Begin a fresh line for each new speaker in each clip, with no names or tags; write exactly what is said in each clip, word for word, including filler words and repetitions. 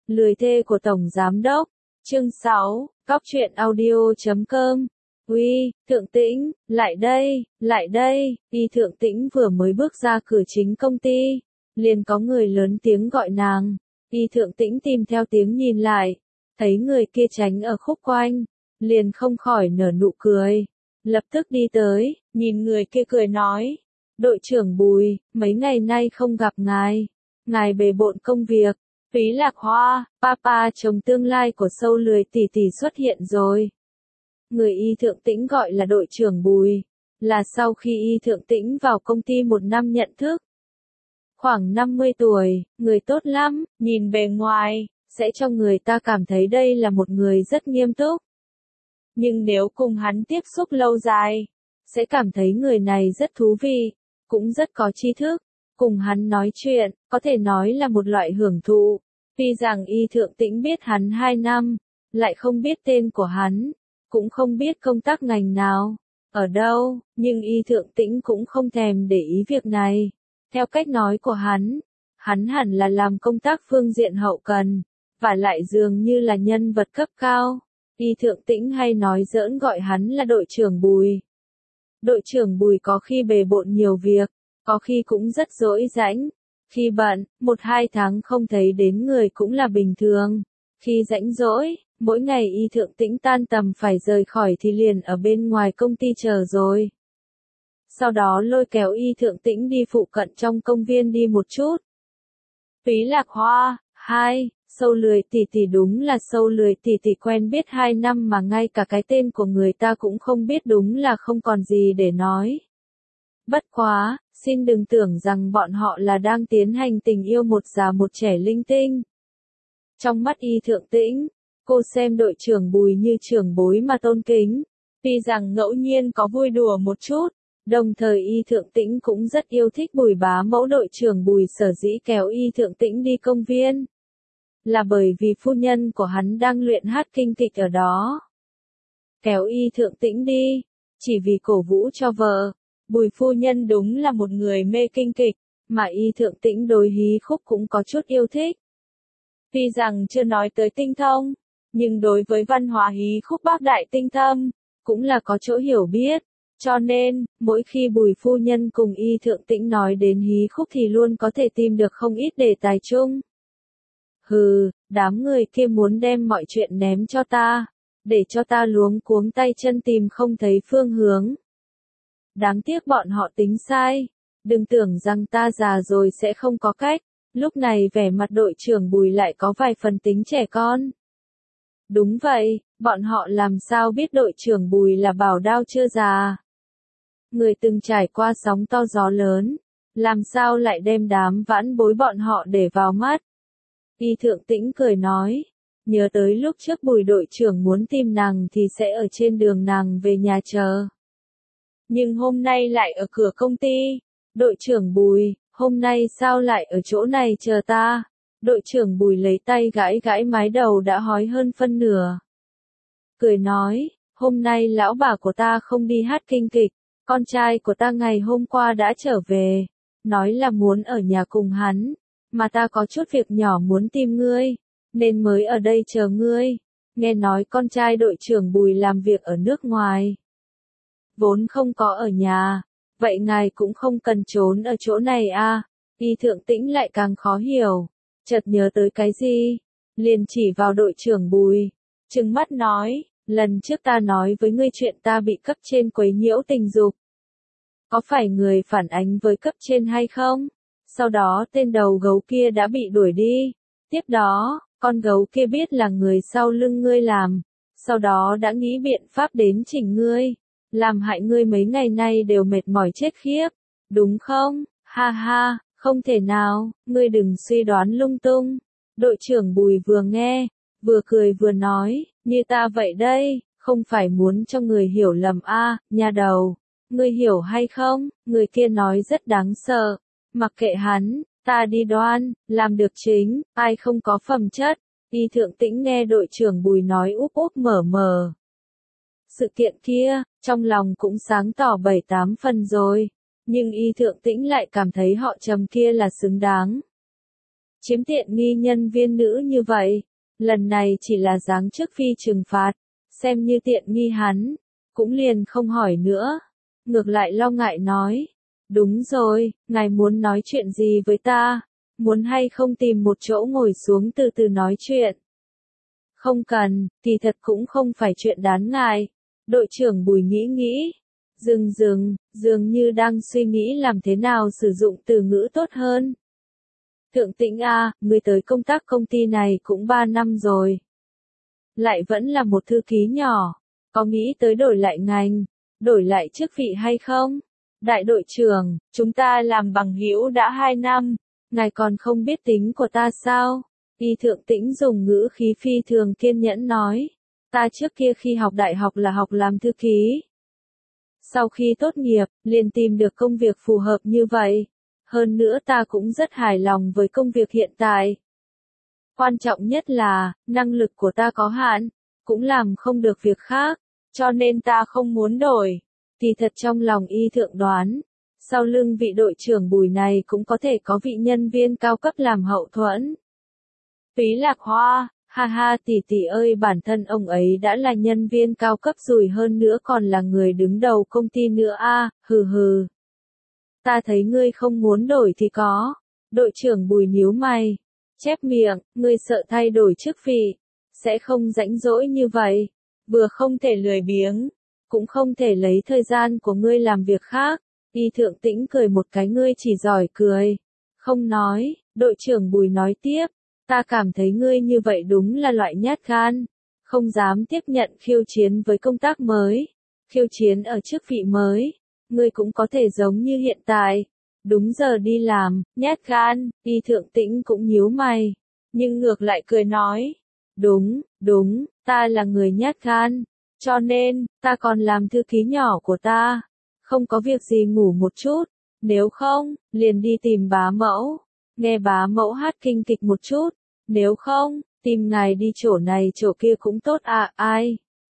Lười thê của Tổng Giám Đốc. Chương sáu, Cóc truyện audio chấm com. Uy, Thượng Tĩnh, lại đây, lại đây. Y Thượng Tĩnh vừa mới bước ra cửa chính công ty, liền có người lớn tiếng gọi nàng. Y Thượng Tĩnh tìm theo tiếng nhìn lại, thấy người kia tránh ở khúc quanh, liền không khỏi nở nụ cười. Lập tức đi tới, nhìn người kia cười nói, đội trưởng Bùi, mấy ngày nay không gặp ngài, ngài bề bộn công việc. Phí Lạc Hoa, papa chồng tương lai của Sâu Lười tỷ tỷ xuất hiện rồi. Người Y Thượng Tĩnh gọi là đội trưởng Bùi, là sau khi Y Thượng Tĩnh vào công ty một năm nhận thức. Khoảng năm mươi tuổi, người tốt lắm, nhìn bề ngoài, sẽ cho người ta cảm thấy đây là một người rất nghiêm túc. Nhưng nếu cùng hắn tiếp xúc lâu dài, sẽ cảm thấy người này rất thú vị, cũng rất có tri thức. Cùng hắn nói chuyện, có thể nói là một loại hưởng thụ. Tuy rằng Y Thượng Tĩnh biết hắn hai năm, lại không biết tên của hắn, cũng không biết công tác ngành nào, ở đâu, nhưng Y Thượng Tĩnh cũng không thèm để ý việc này. Theo cách nói của hắn, hắn hẳn là làm công tác phương diện hậu cần, và lại dường như là nhân vật cấp cao. Y Thượng Tĩnh hay nói giỡn gọi hắn là đội trưởng Bùi. Đội trưởng Bùi có khi bề bộn nhiều việc, có khi cũng rất rỗi rãnh. Khi bận, một hai tháng không thấy đến người cũng là bình thường. Khi rãnh rỗi, mỗi ngày Y Thượng Tĩnh tan tầm phải rời khỏi thì liền ở bên ngoài công ty chờ rồi. Sau đó lôi kéo Y Thượng Tĩnh đi phụ cận trong công viên đi một chút. Phí Lạc Hoa, hai, Sâu Lười tỷ tỷ đúng là Sâu Lười tỷ tỷ quen biết hai năm mà ngay cả cái tên của người ta cũng không biết, đúng là không còn gì để nói. Bất quá, xin đừng tưởng rằng bọn họ là đang tiến hành tình yêu một già một trẻ linh tinh. Trong mắt Y Thượng Tĩnh, cô xem đội trưởng Bùi như trưởng bối mà tôn kính. Tuy rằng ngẫu nhiên có vui đùa một chút, đồng thời Y Thượng Tĩnh cũng rất yêu thích Bùi bá mẫu. Đội trưởng Bùi sở dĩ kéo Y Thượng Tĩnh đi công viên, là bởi vì phu nhân của hắn đang luyện hát kinh kịch ở đó. Kéo Y Thượng Tĩnh đi, chỉ vì cổ vũ cho vợ. Bùi phu nhân đúng là một người mê kinh kịch, mà Y Thượng Tĩnh đối hí khúc cũng có chút yêu thích. Tuy rằng chưa nói tới tinh thông, nhưng đối với văn hóa hí khúc bác đại tinh thâm, cũng là có chỗ hiểu biết. Cho nên, mỗi khi Bùi phu nhân cùng Y Thượng Tĩnh nói đến hí khúc thì luôn có thể tìm được không ít đề tài chung. Hừ, đám người kia muốn đem mọi chuyện ném cho ta, để cho ta luống cuống tay chân tìm không thấy phương hướng. Đáng tiếc bọn họ tính sai, đừng tưởng rằng ta già rồi sẽ không có cách. Lúc này vẻ mặt đội trưởng Bùi lại có vài phần tính trẻ con. Đúng vậy, bọn họ làm sao biết đội trưởng Bùi là bảo đao chưa già. Người từng trải qua sóng to gió lớn, làm sao lại đem đám vãn bối bọn họ để vào mắt. Y Thượng Tĩnh cười nói, nhớ tới lúc trước Bùi đội trưởng muốn tìm nàng thì sẽ ở trên đường nàng về nhà chờ. Nhưng hôm nay lại ở cửa công ty. Đội trưởng Bùi, hôm nay sao lại ở chỗ này chờ ta? Đội trưởng Bùi lấy tay gãi gãi mái đầu đã hói hơn phân nửa. Cười nói, hôm nay lão bà của ta không đi hát kinh kịch, con trai của ta ngày hôm qua đã trở về, nói là muốn ở nhà cùng hắn, mà ta có chút việc nhỏ muốn tìm ngươi, nên mới ở đây chờ ngươi. Nghe nói con trai đội trưởng Bùi làm việc ở nước ngoài, vốn không có ở nhà, vậy ngài cũng không cần trốn ở chỗ này à? Y Thượng Tĩnh lại càng khó hiểu, chợt nhớ tới cái gì, liền chỉ vào đội trưởng Bùi, trừng mắt nói, lần trước ta nói với ngươi chuyện ta bị cấp trên quấy nhiễu tình dục. Có phải người phản ánh với cấp trên hay không? Sau đó tên đầu gấu kia đã bị đuổi đi. Tiếp đó, con gấu kia biết là người sau lưng ngươi làm, sau đó đã nghĩ biện pháp đến chỉnh ngươi, làm hại ngươi mấy ngày nay đều mệt mỏi chết khiếp, đúng không? Ha ha, không thể nào, ngươi đừng suy đoán lung tung. Đội trưởng Bùi vừa nghe, vừa cười vừa nói, như ta vậy đây, không phải muốn cho người hiểu lầm a, à, nha đầu, ngươi hiểu hay không? Người kia nói rất đáng sợ, mặc kệ hắn, ta đi đoan, làm được chính, ai không có phẩm chất. Y Thượng Tĩnh nghe đội trưởng Bùi nói úp úp mở mở sự kiện kia, trong lòng cũng sáng tỏ bảy tám phần rồi, nhưng Y Thượng Tĩnh lại cảm thấy họ Trầm kia là xứng đáng. chiếm tiện nghi nhân viên nữ như vậy. Lần này chỉ là giáng chức phi trừng phạt, xem như tiện nghi hắn, cũng liền không hỏi nữa. Ngược lại lo ngại nói, đúng rồi, ngài muốn nói chuyện gì với ta, muốn hay không tìm một chỗ ngồi xuống từ từ nói chuyện. Không cần, kỳ thật cũng không phải chuyện đáng ngại. Đội trưởng Bùi nghĩ nghĩ, dừng dừng, dường như đang suy nghĩ làm thế nào sử dụng từ ngữ tốt hơn. Thượng Tĩnh a, người tới công tác công ty này cũng ba năm rồi. Lại vẫn là một thư ký nhỏ, có nghĩ tới đổi lại ngành, đổi lại chức vị hay không? Đại đội trưởng, chúng ta làm bằng hữu đã hai năm, ngài còn không biết tính của ta sao? Y Thượng Tĩnh dùng ngữ khí phi thường kiên nhẫn nói, ta trước kia khi học đại học là học làm thư ký. Sau khi tốt nghiệp, liền tìm được công việc phù hợp như vậy. Hơn nữa ta cũng rất hài lòng với công việc hiện tại. Quan trọng nhất là, năng lực của ta có hạn, cũng làm không được việc khác, cho nên ta không muốn đổi. Kỳ thật trong lòng Y Thượng đoán, sau lưng vị đội trưởng Bùi này cũng có thể có vị nhân viên cao cấp làm hậu thuẫn. Phí Lạc Hoa, ha ha tỷ tỷ ơi, bản thân ông ấy đã là nhân viên cao cấp rồi, hơn nữa còn là người đứng đầu công ty nữa a, hừ hừ. Ta thấy ngươi không muốn đổi thì có. Đội trưởng Bùi nhíu mày, chép miệng, ngươi sợ thay đổi chức vị, sẽ không rãnh rỗi như vậy, vừa không thể lười biếng, cũng không thể lấy thời gian của ngươi làm việc khác. Y Thượng Tĩnh cười một cái, ngươi chỉ giỏi cười, không nói. Đội trưởng Bùi nói tiếp, ta cảm thấy ngươi như vậy đúng là loại nhát gan, không dám tiếp nhận khiêu chiến với công tác mới, khiêu chiến ở chức vị mới. Ngươi cũng có thể giống như hiện tại, đúng giờ đi làm, nhát gan. Y Thượng Tĩnh cũng nhíu mày, nhưng ngược lại cười nói, đúng, đúng, ta là người nhát gan, cho nên, ta còn làm thư ký nhỏ của ta, không có việc gì ngủ một chút, nếu không, liền đi tìm bá mẫu, nghe bá mẫu hát kinh kịch một chút, nếu không, tìm ngài đi chỗ này chỗ kia cũng tốt à, ai?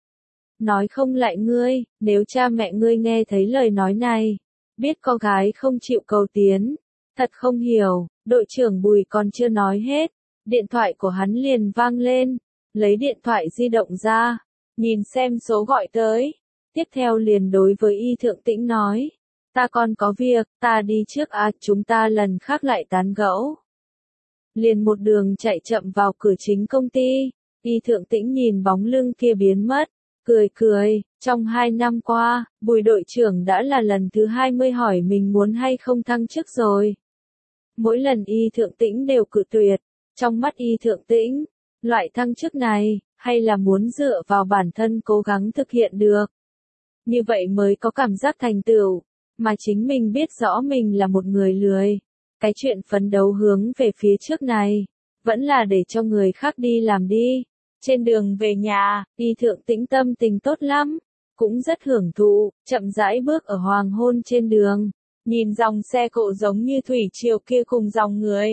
Nói không lại ngươi, nếu cha mẹ ngươi nghe thấy lời nói này, biết con gái không chịu cầu tiến, thật không hiểu. Đội trưởng Bùi còn chưa nói hết, điện thoại của hắn liền vang lên, lấy điện thoại di động ra, nhìn xem số gọi tới, tiếp theo liền đối với Y Thượng Tĩnh nói, ta còn có việc, ta đi trước à, chúng ta lần khác lại tán gẫu. Liền một đường chạy chậm vào cửa chính công ty, Y Thượng Tĩnh nhìn bóng lưng kia biến mất, cười cười, trong hai năm qua, Bùi đội trưởng đã là lần thứ hai mươi hỏi mình muốn hay không thăng chức rồi. Mỗi lần Y Thượng Tĩnh đều cự tuyệt, trong mắt Y Thượng Tĩnh, loại thăng chức này, hay là muốn dựa vào bản thân cố gắng thực hiện được. Như vậy mới có cảm giác thành tựu, mà chính mình biết rõ mình là một người lười. Cái chuyện phấn đấu hướng về phía trước này, vẫn là để cho người khác đi làm đi. Trên đường về nhà, Y Thượng Tĩnh tâm tình tốt lắm, cũng rất hưởng thụ, chậm rãi bước ở hoàng hôn trên đường, nhìn dòng xe cộ giống như thủy triều kia cùng dòng người.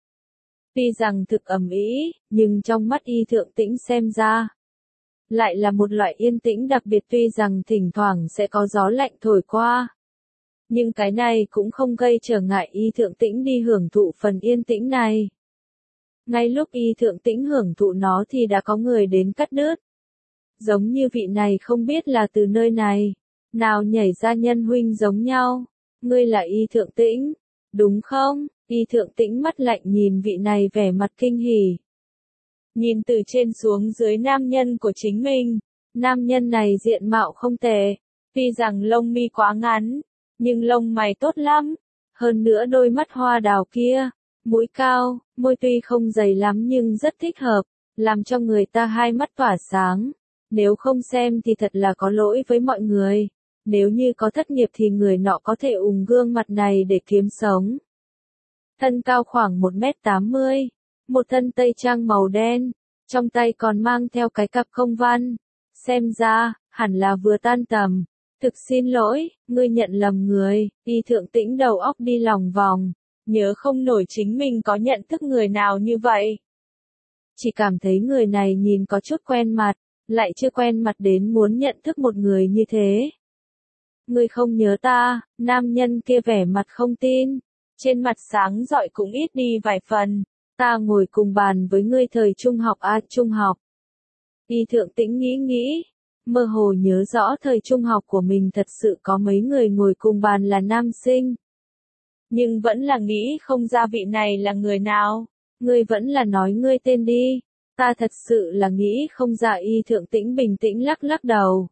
Tuy rằng thực ầm ĩ, nhưng trong mắt Y Thượng Tĩnh xem ra, lại là một loại yên tĩnh đặc biệt, tuy rằng thỉnh thoảng sẽ có gió lạnh thổi qua. Nhưng cái này cũng không gây trở ngại Y Thượng Tĩnh đi hưởng thụ phần yên tĩnh này. Ngay lúc Y Thượng Tĩnh hưởng thụ nó thì đã có người đến cắt đứt. Giống như vị này không biết là từ nơi này, nào nhảy ra nhân huynh giống nhau. Ngươi là Y Thượng Tĩnh, đúng không? Y Thượng Tĩnh mắt lạnh nhìn vị này vẻ mặt kinh hỉ. Nhìn từ trên xuống dưới nam nhân của chính mình, nam nhân này diện mạo không tệ, tuy rằng lông mi quá ngắn, nhưng lông mày tốt lắm, hơn nữa đôi mắt hoa đào kia, mũi cao, môi tuy không dày lắm nhưng rất thích hợp, làm cho người ta hai mắt tỏa sáng. Nếu không xem thì thật là có lỗi với mọi người. Nếu như có thất nghiệp thì người nọ có thể ủng gương mặt này để kiếm sống. Thân cao khoảng một mét tám mươi, một thân tây trang màu đen, trong tay còn mang theo cái cặp công văn. Xem ra, hẳn là vừa tan tầm. Thực xin lỗi, ngươi nhận lầm người. Y Thượng Tĩnh đầu óc đi lòng vòng, nhớ không nổi chính mình có nhận thức người nào như vậy. Chỉ cảm thấy người này nhìn có chút quen mặt, lại chưa quen mặt đến muốn nhận thức một người như thế. Ngươi không nhớ ta? Nam nhân kia vẻ mặt không tin, trên mặt sáng rọi cũng ít đi vài phần, Ta ngồi cùng bàn với ngươi thời trung học à trung học. Y Thượng Tĩnh nghĩ nghĩ, mơ hồ nhớ rõ thời trung học của mình thật sự có mấy người ngồi cùng bàn là nam sinh. Nhưng vẫn là nghĩ không ra vị này là người nào. Ngươi vẫn là nói ngươi tên đi. Ta thật sự là nghĩ không ra. Y Thượng Tĩnh bình tĩnh lắc lắc đầu.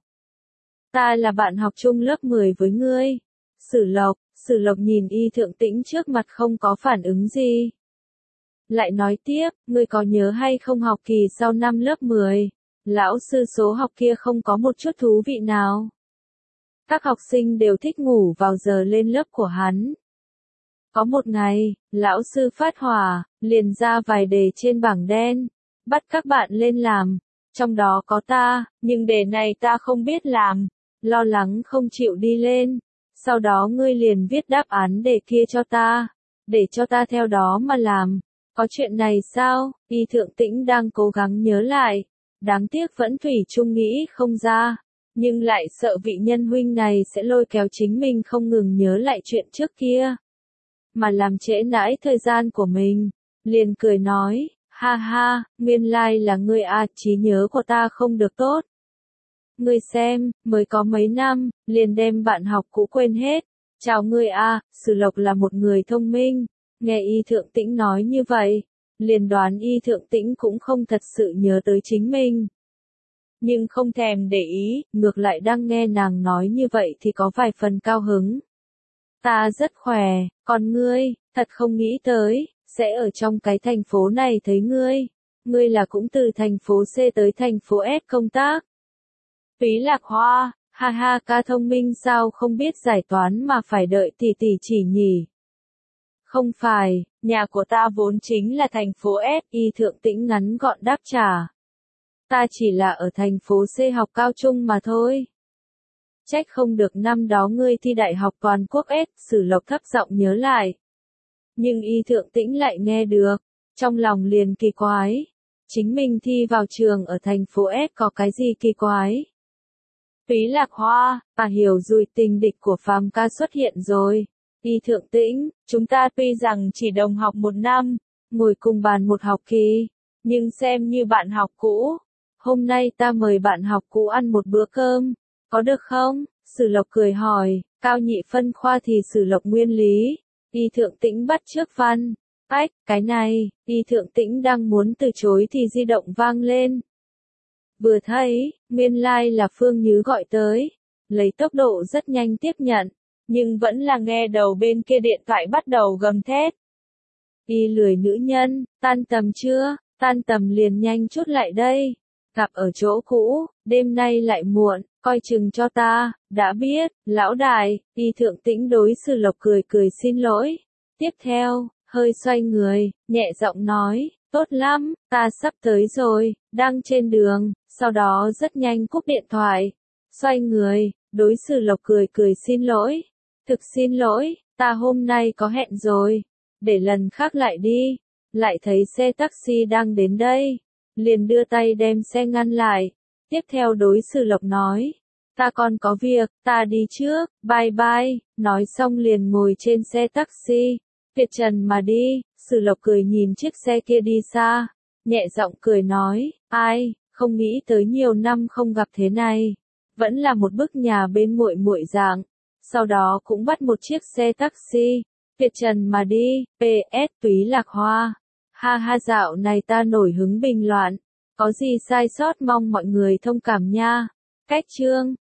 Ta là bạn học chung lớp mười với ngươi. Sử Lộc, Sử Lộc nhìn Y Thượng Tĩnh trước mặt không có phản ứng gì. Lại nói tiếp, ngươi có nhớ hay không học kỳ sau năm lớp mười, lão sư số học kia không có một chút thú vị nào. Các học sinh đều thích ngủ vào giờ lên lớp của hắn. Có một ngày, lão sư phát hỏa, liền ra vài đề trên bảng đen, bắt các bạn lên làm, trong đó có ta, nhưng đề này ta không biết làm, lo lắng không chịu đi lên. Sau đó ngươi liền viết đáp án đề kia cho ta, để cho ta theo đó mà làm. Có chuyện này sao? Y Thượng Tĩnh đang cố gắng nhớ lại, đáng tiếc vẫn thủy chung nghĩ không ra, nhưng lại sợ vị nhân huynh này sẽ lôi kéo chính mình không ngừng nhớ lại chuyện trước kia, mà làm trễ nãi thời gian của mình. Liền cười nói, ha ha, nguyên lai là ngươi à, trí nhớ của ta không được tốt. Ngươi xem, mới có mấy năm, liền đem bạn học cũ quên hết. Chào ngươi à, Sử Lộc là một người thông minh. Nghe Y Thượng Tĩnh nói như vậy, liền đoán Y Thượng Tĩnh cũng không thật sự nhớ tới chính mình. Nhưng không thèm để ý, ngược lại đang nghe nàng nói như vậy thì có vài phần cao hứng. Ta rất khỏe, còn ngươi, thật không nghĩ tới, sẽ ở trong cái thành phố này thấy ngươi. Ngươi là cũng từ thành phố C tới thành phố S công tác. Phí Lạc Hoa, ha ha, ca thông minh sao không biết giải toán mà phải đợi tỷ tỷ chỉ nhỉ. Không phải, nhà của ta vốn chính là thành phố S. Y Thượng Tĩnh ngắn gọn đáp trả. Ta chỉ là ở thành phố C học cao trung mà thôi. Trách không được năm đó ngươi thi đại học toàn quốc S. Sử Lộc thấp giọng nhớ lại. Nhưng Y Thượng Tĩnh lại nghe được, trong lòng liền kỳ quái. Chính mình thi vào trường ở thành phố S có cái gì kỳ quái? Phí Lạc Hoa, bà hiểu rồi, tình địch của Phàm ca xuất hiện rồi. Y Thượng Tĩnh, chúng ta tuy rằng chỉ đồng học một năm, ngồi cùng bàn một học kỳ, nhưng xem như bạn học cũ. Hôm nay ta mời bạn học cũ ăn một bữa cơm, có được không? Sử Lộc cười hỏi, cao nhị phân khoa thì Sử Lộc nguyên lý. Y Thượng Tĩnh bắt trước văn. Ách, cái này, Y Thượng Tĩnh đang muốn từ chối thì di động vang lên. Vừa thấy, nguyên lai like là Phương Nhứ gọi tới, lấy tốc độ rất nhanh tiếp nhận, nhưng vẫn là nghe đầu bên kia điện thoại bắt đầu gầm thét. Y lười nữ nhân, tan tầm chưa? Tan tầm liền nhanh chút lại đây. Gặp ở chỗ cũ, đêm nay lại muộn, coi chừng cho ta, đã biết, lão đại. Y Thượng Tĩnh đối Sử Lộc cười cười xin lỗi. Tiếp theo, hơi xoay người, nhẹ giọng nói, tốt lắm, ta sắp tới rồi, đang trên đường. Sau đó rất nhanh cúp điện thoại. Xoay người, đối Sử Lộc cười cười xin lỗi. Thực xin lỗi, ta hôm nay có hẹn rồi. Để lần khác lại đi. Lại thấy xe taxi đang đến đây. Liền đưa tay đem xe ngăn lại. Tiếp theo đối Sử Lộc nói. Ta còn có việc, ta đi trước, bye bye. Nói xong liền ngồi trên xe taxi. Tuyệt trần mà đi. Sử Lộc cười nhìn chiếc xe kia đi xa. Nhẹ giọng cười nói, ai, không nghĩ tới nhiều năm không gặp thế này. Vẫn là một bức nhà bên muội muội dạng. Sau đó cũng bắt một chiếc xe taxi. Tuyệt trần mà đi. pê ét Túy Lạc Hoa. Ha ha, dạo này ta nổi hứng bình loạn. Có gì sai sót mong mọi người thông cảm nha. Cách chương.